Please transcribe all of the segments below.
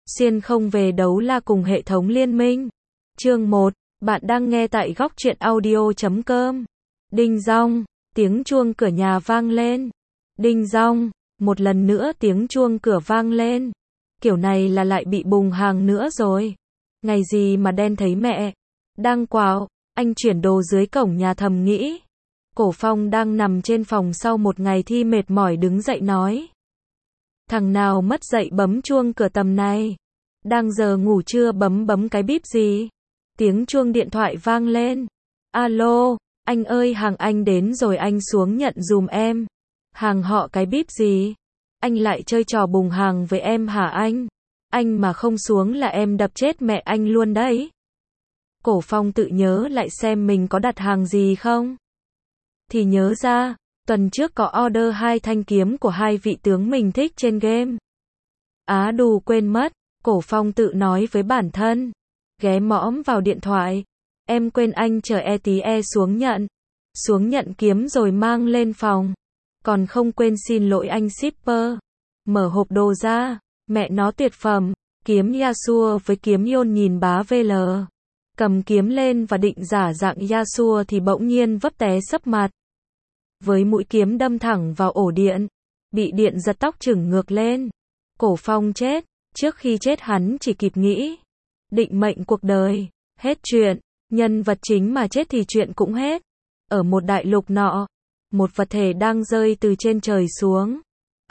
Xuyên không về đấu la cùng hệ thống liên minh. Chương 1, bạn đang nghe tại góc truyện audio.com. Đinh dong, tiếng chuông cửa nhà vang lên. Đinh dong, một lần nữa tiếng chuông cửa vang lên. Kiểu này là lại bị bùng hàng nữa rồi. Ngày gì mà đen thấy mẹ. Đang quạo, anh chuyển đồ dưới cổng nhà thầm nghĩ. Cổ Phong đang nằm trên phòng sau một ngày thi mệt mỏi đứng dậy nói. Thằng nào mất dậy bấm chuông cửa tầm này. Đang giờ ngủ trưa bấm cái bíp gì. Tiếng chuông điện thoại vang lên. Alo, anh ơi hàng anh đến rồi anh xuống nhận dùm em. Hàng họ cái bíp gì? Anh lại chơi trò bùng hàng với em hả anh? Anh mà không xuống là em đập chết mẹ anh luôn đấy. Cổ Phong tự nhớ lại xem mình có đặt hàng gì không? Thì nhớ ra, tuần trước có order 2 thanh kiếm của 2 vị tướng mình thích trên game. Á đù quên mất, Cổ Phong tự nói với bản thân. Ghé mõm vào điện thoại. Em quên anh chờ tí xuống nhận. Xuống nhận kiếm rồi mang lên phòng. Còn không quên xin lỗi anh shipper. Mở hộp đồ ra, mẹ nó tuyệt phẩm. Kiếm Yasuo với kiếm Yon nhìn bá VL. Cầm kiếm lên và định giả dạng Yasuo thì bỗng nhiên vấp té sấp mặt. Với mũi kiếm đâm thẳng vào ổ điện. Bị điện giật tóc chửng ngược lên. Cổ Phong chết. Trước khi chết hắn chỉ kịp nghĩ. Định mệnh cuộc đời. Hết chuyện. Nhân vật chính mà chết thì chuyện cũng hết. Ở một đại lục nọ. Một vật thể đang rơi từ trên trời xuống.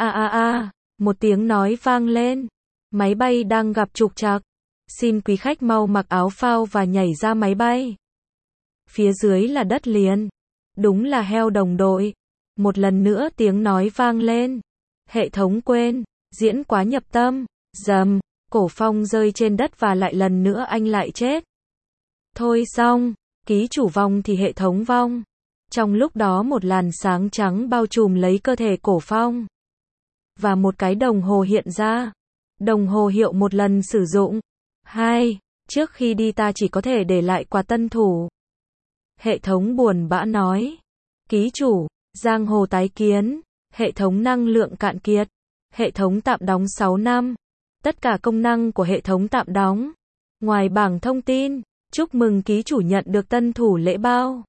Một tiếng nói vang lên. Máy bay đang gặp trục trặc. Xin quý khách mau mặc áo phao và nhảy ra máy bay. Phía dưới là đất liền. Đúng là heo đồng đội. Một lần nữa tiếng nói vang lên. Hệ thống quên. Diễn quá nhập tâm. Dầm. Cổ Phong rơi trên đất và lại lần nữa anh lại chết. Thôi xong. Ký chủ vong thì hệ thống vong. Trong lúc đó một làn sáng trắng bao trùm lấy cơ thể Cổ Phong. Và một cái đồng hồ hiện ra. Đồng hồ hiệu một lần sử dụng. 2. Trước khi đi ta chỉ có thể để lại quà tân thủ. Hệ thống buồn bã nói. Ký chủ, giang hồ tái kiến. Hệ thống năng lượng cạn kiệt. Hệ thống tạm đóng 6 năm. Tất cả công năng của hệ thống tạm đóng. Ngoài bảng thông tin, chúc mừng ký chủ nhận được tân thủ lễ bao.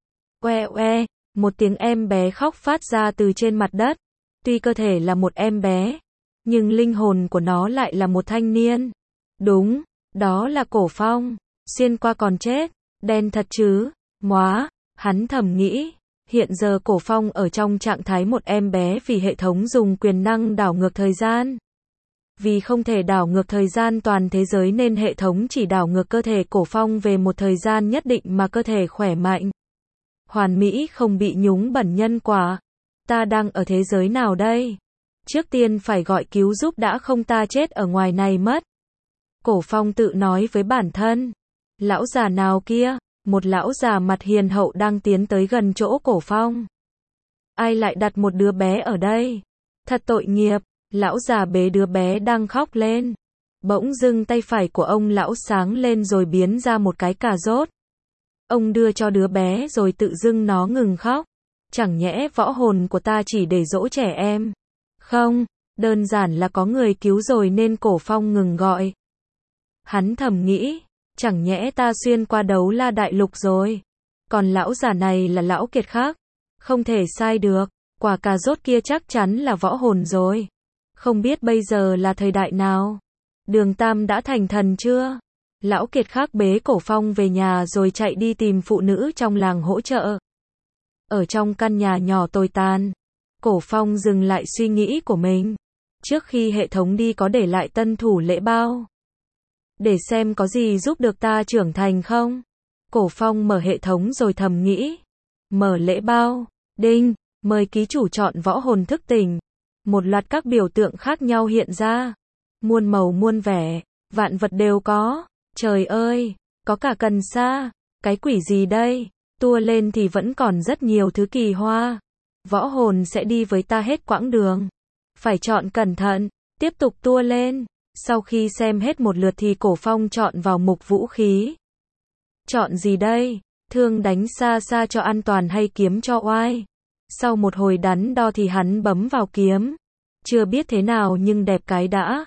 Một tiếng em bé khóc phát ra từ trên mặt đất. Tuy cơ thể là một em bé, nhưng linh hồn của nó lại là một thanh niên. Đúng, đó là Cổ Phong. Xuyên qua còn chết, đen thật chứ. Móa, hắn thầm nghĩ. Hiện giờ Cổ Phong ở trong trạng thái một em bé vì hệ thống dùng quyền năng đảo ngược thời gian. Vì không thể đảo ngược thời gian toàn thế giới nên hệ thống chỉ đảo ngược cơ thể Cổ Phong về một thời gian nhất định mà cơ thể khỏe mạnh. Hoàn mỹ không bị nhúng bẩn nhân quả. Ta đang ở thế giới nào đây? Trước tiên phải gọi cứu giúp đã không ta chết ở ngoài này mất. Cổ Phong tự nói với bản thân. Lão già nào kia? Một lão già mặt hiền hậu đang tiến tới gần chỗ Cổ Phong. Ai lại đặt một đứa bé ở đây? Thật tội nghiệp. Lão già bế đứa bé đang khóc lên. Bỗng dưng tay phải của ông lão sáng lên rồi biến ra một cái cà rốt. Ông đưa cho đứa bé rồi tự dưng nó ngừng khóc. Chẳng nhẽ võ hồn của ta chỉ để dỗ trẻ em? Không, đơn giản là có người cứu rồi nên Cổ Phong ngừng gọi. Hắn thầm nghĩ, chẳng nhẽ ta xuyên qua đấu la đại lục rồi. Còn lão già này là lão kiệt khác. Không thể sai được, quả cà rốt kia chắc chắn là võ hồn rồi. Không biết bây giờ là thời đại nào? Đường Tam đã thành thần chưa? Lão kiệt khác bế Cổ Phong về nhà rồi chạy đi tìm phụ nữ trong làng hỗ trợ. Ở trong căn nhà nhỏ tồi tàn, Cổ Phong dừng lại suy nghĩ của mình. Trước khi hệ thống đi có để lại tân thủ lễ bao. Để xem có gì giúp được ta trưởng thành không? Cổ Phong mở hệ thống rồi thầm nghĩ. Mở lễ bao. Đinh, mời ký chủ chọn võ hồn thức tỉnh. Một loạt các biểu tượng khác nhau hiện ra. Muôn màu muôn vẻ, vạn vật đều có. Trời ơi, có cả cần sa. Cái quỷ gì đây? Tua lên thì vẫn còn rất nhiều thứ kỳ hoa. Võ hồn sẽ đi với ta hết quãng đường. Phải chọn cẩn thận, tiếp tục tua lên. Sau khi xem hết một lượt thì Cổ Phong chọn vào mục vũ khí. Chọn gì đây? Thương đánh xa xa cho an toàn hay kiếm cho oai? Sau một hồi đắn đo thì hắn bấm vào kiếm. Chưa biết thế nào nhưng đẹp cái đã.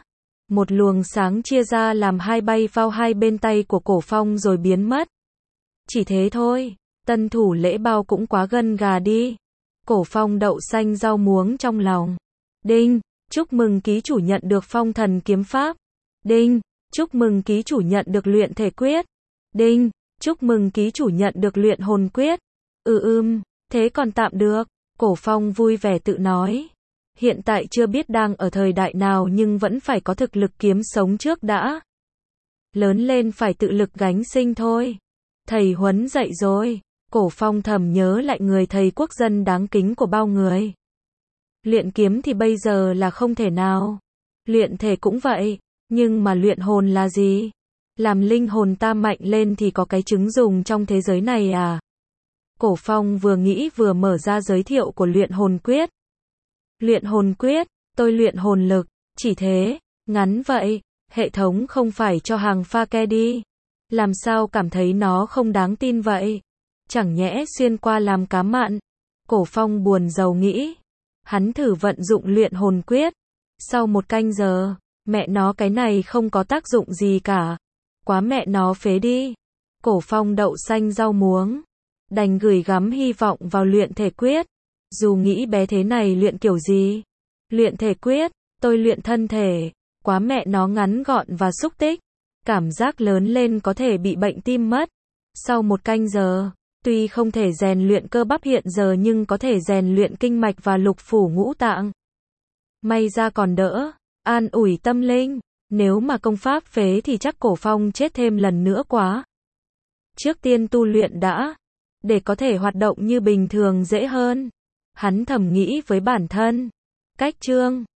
Một luồng sáng chia ra làm hai bay vào hai bên tay của Cổ Phong rồi biến mất. Chỉ thế thôi, tân thủ lễ bao cũng quá gân gà đi. Cổ Phong đậu xanh rau muống trong lòng. Đinh, chúc mừng ký chủ nhận được phong thần kiếm pháp. Đinh, chúc mừng ký chủ nhận được luyện thể quyết. Đinh, chúc mừng ký chủ nhận được luyện hồn quyết. Thế còn tạm được. Cổ Phong vui vẻ tự nói. Hiện tại chưa biết đang ở thời đại nào nhưng vẫn phải có thực lực kiếm sống trước đã. Lớn lên phải tự lực gánh sinh thôi. Thầy huấn dạy rồi. Cổ Phong thầm nhớ lại người thầy quốc dân đáng kính của bao người. Luyện kiếm thì bây giờ là không thể nào. Luyện thể cũng vậy. Nhưng mà luyện hồn là gì? Làm linh hồn ta mạnh lên thì có cái chứng dùng trong thế giới này à? Cổ Phong vừa nghĩ vừa mở ra giới thiệu của luyện hồn quyết. Luyện hồn quyết, tôi luyện hồn lực, chỉ thế, ngắn vậy, hệ thống không phải cho hàng pha ke đi. Làm sao cảm thấy nó không đáng tin vậy? Chẳng nhẽ xuyên qua làm cá mặn? Cổ Phong buồn rầu nghĩ. Hắn thử vận dụng luyện hồn quyết. Sau 1 canh giờ, mẹ nó cái này không có tác dụng gì cả. Quá mẹ nó phế đi. Cổ Phong đậu xanh rau muống. Đành gửi gắm hy vọng vào luyện thể quyết. Dù nghĩ bé thế này luyện kiểu gì. Luyện thể quyết, tôi luyện thân thể. Quá mẹ nó ngắn gọn và xúc tích. Cảm giác lớn lên có thể bị bệnh tim mất. Sau 1 canh giờ, tuy không thể rèn luyện cơ bắp hiện giờ nhưng có thể rèn luyện kinh mạch và lục phủ ngũ tạng. May ra còn đỡ, an ủi tâm linh. Nếu mà công pháp phế thì chắc Cổ Phong chết thêm lần nữa quá. Trước tiên tu luyện đã, để có thể hoạt động như bình thường dễ hơn. Hắn thầm nghĩ với bản thân. Cách chương